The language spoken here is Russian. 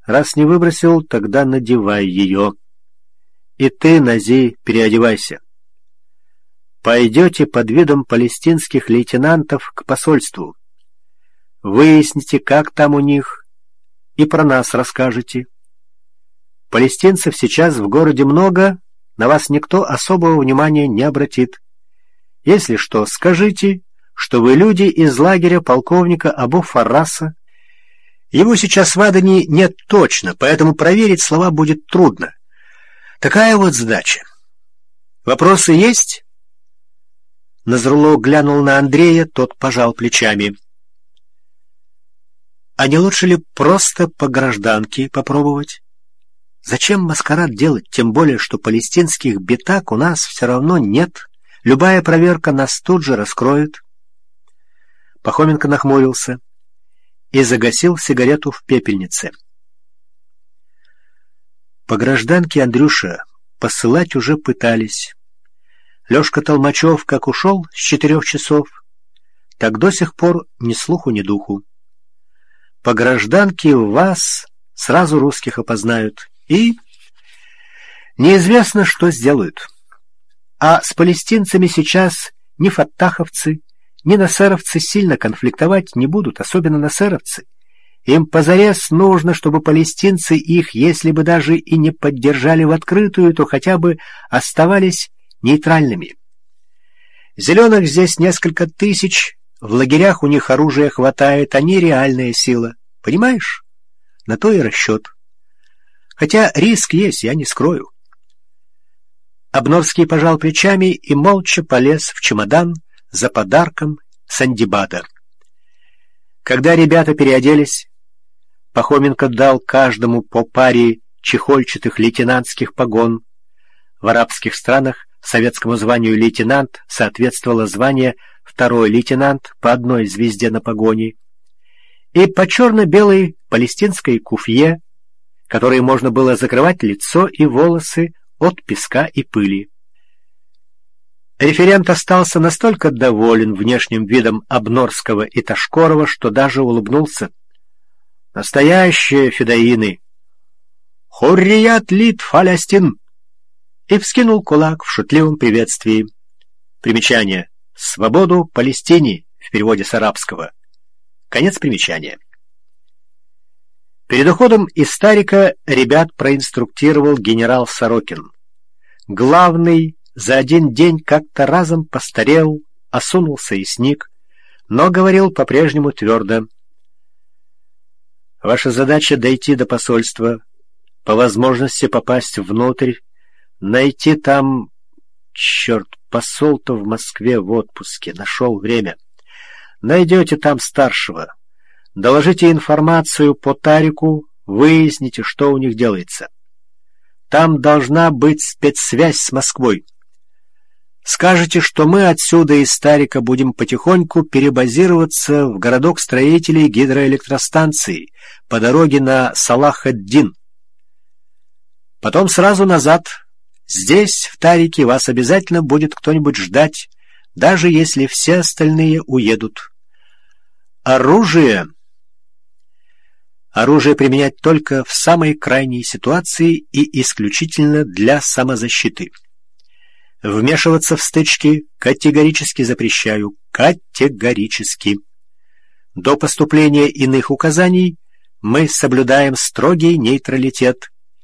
Раз не выбросил, тогда надевай ее. И ты, Нази, переодевайся. Пойдете под видом палестинских лейтенантов к посольству. Выясните, как там у них, и про нас расскажете. Палестинцев сейчас в городе много, на вас никто особого внимания не обратит. Если что, скажите, что вы люди из лагеря полковника Абу Фарраса. Его сейчас в Адане нет точно, поэтому проверить слова будет трудно. Такая вот задача. Вопросы есть? Назрулло глянул на Андрея, тот пожал плечами. А не лучше ли просто по гражданке попробовать? Зачем маскарад делать, тем более, что палестинских битак у нас все равно нет. Любая проверка нас тут же раскроет. Пахоменко нахмурился и загасил сигарету в пепельнице. По гражданке, Андрюша, посылать уже пытались. Лёшка Толмачев как ушел с 4 часов, так до сих пор ни слуху, ни духу. По гражданке вас сразу русских опознают, и неизвестно, что сделают. А с палестинцами сейчас ни фаттаховцы, ни насеровцы сильно конфликтовать не будут, особенно насеровцы. Им позарез нужно, чтобы палестинцы их, если бы даже и не поддержали в открытую, то хотя бы оставались нейтральными. Зеленых здесь несколько тысяч, в лагерях у них оружия хватает, они реальная сила. Понимаешь? На то и расчет. Хотя риск есть, я не скрою. Обнорский пожал плечами и молча полез в чемодан за подарком Сандибада. Когда ребята переоделись, Пахоменко дал каждому по паре чехольчатых лейтенантских погон. В арабских странах советскому званию лейтенант соответствовало звание второй лейтенант по одной звезде на погоне, и по черно-белой палестинской куфье, которой можно было закрывать лицо и волосы от песка и пыли. Референт остался настолько доволен внешним видом Обнорского и Ташкорова, что даже улыбнулся. Настоящие фидаины! «Хуррият лит Фалястин!» и вскинул кулак в шутливом приветствии. Примечание. «Свободу Палестине» в переводе с арабского. Конец примечания. Перед уходом из Старика ребят проинструктировал генерал Сорокин. Главный за один день как-то разом постарел, осунулся и сник, но говорил по-прежнему твердо. Ваша задача — дойти до посольства, по возможности попасть внутрь, найти там... Черт, посол-то в Москве в отпуске, нашел время. Найдете там старшего. Доложите информацию по Тарику, выясните, что у них делается. Там должна быть спецсвязь с Москвой. Скажете, что мы отсюда из Старика будем потихоньку перебазироваться в городок строителей гидроэлектростанции по дороге на Салах-ад-Дин. Потом сразу назад. Здесь, в Тарике, вас обязательно будет кто-нибудь ждать, даже если все остальные уедут. Оружие применять только в самой крайней ситуации и исключительно для самозащиты. Вмешиваться в стычки категорически запрещаю. Категорически. До поступления иных указаний мы соблюдаем строгий нейтралитет.